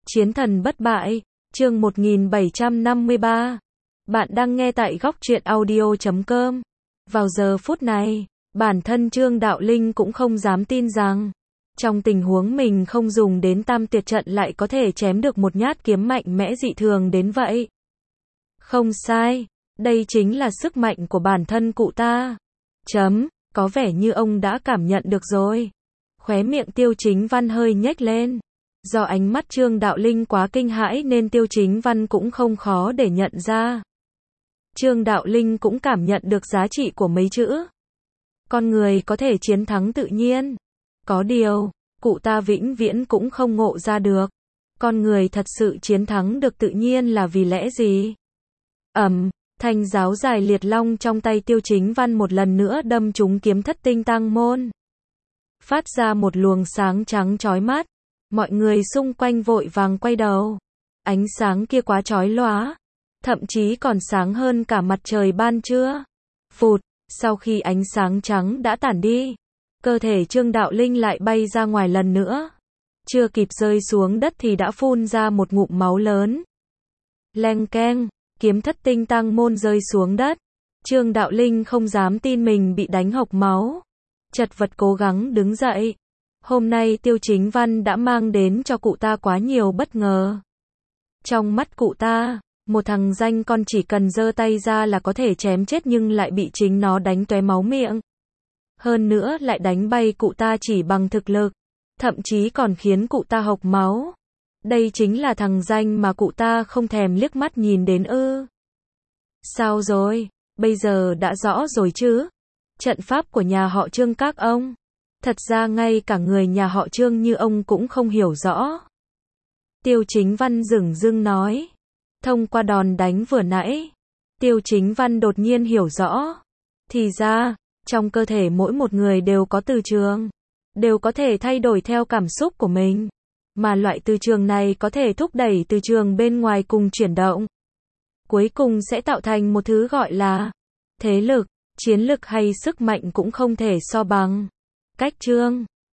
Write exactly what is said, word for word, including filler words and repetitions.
Chiến thần bất bại, chương một nghìn bảy trăm năm mươi ba. Bạn đang nghe tại góc truyện audio chấm com. Vào giờ phút này, bản thân Trương Đạo Linh cũng không dám tin rằng, trong tình huống mình không dùng đến tam tuyệt trận lại có thể chém được một nhát kiếm mạnh mẽ dị thường đến vậy. Không sai, đây chính là sức mạnh của bản thân cụ ta. Chấm, có vẻ như ông đã cảm nhận được rồi. Khóe miệng Tiêu Chính Văn hơi nhếch lên. Do ánh mắt Trương Đạo Linh quá kinh hãi nên Tiêu Chính Văn cũng không khó để nhận ra. Trương Đạo Linh cũng cảm nhận được giá trị của mấy chữ. Con người có thể chiến thắng tự nhiên. Có điều, cụ ta vĩnh viễn cũng không ngộ ra được. Con người thật sự chiến thắng được tự nhiên là vì lẽ gì? Ầm, thanh giáo dài liệt long trong tay Tiêu Chính Văn một lần nữa đâm trúng kiếm thất tinh tăng môn. Phát ra một luồng sáng trắng chói mắt. Mọi người xung quanh vội vàng quay đầu. Ánh sáng kia quá chói lóa, thậm chí còn sáng hơn cả mặt trời ban trưa. Phụt, sau khi ánh sáng trắng đã tản đi, cơ thể Trương Đạo Linh lại bay ra ngoài lần nữa. Chưa kịp rơi xuống đất thì đã phun ra một ngụm máu lớn. Leng keng, kiếm thất tinh tăng môn rơi xuống đất. Trương Đạo Linh không dám tin mình bị đánh hộc máu. Chật vật cố gắng đứng dậy. Hôm nay Tiêu Chính Văn đã mang đến cho cụ ta quá nhiều bất ngờ. Trong mắt cụ ta, một thằng danh con chỉ cần giơ tay ra là có thể chém chết nhưng lại bị chính nó đánh tóe máu miệng. Hơn nữa lại đánh bay cụ ta chỉ bằng thực lực, thậm chí còn khiến cụ ta hộc máu. Đây chính là thằng danh mà cụ ta không thèm liếc mắt nhìn đến ư. Sao rồi, bây giờ đã rõ rồi chứ? Trận pháp của nhà họ Trương các ông. Thật ra ngay cả người nhà họ Trương như ông cũng không hiểu rõ. Tiêu Chính Văn dửng dưng nói. Thông qua đòn đánh vừa nãy, Tiêu Chính Văn đột nhiên hiểu rõ. Thì ra, trong cơ thể mỗi một người đều có từ trường, đều có thể thay đổi theo cảm xúc của mình. Mà loại từ trường này có thể thúc đẩy từ trường bên ngoài cùng chuyển động. Cuối cùng sẽ tạo thành một thứ gọi là thế lực, chiến lực hay sức mạnh cũng không thể so bằng. Cách Trương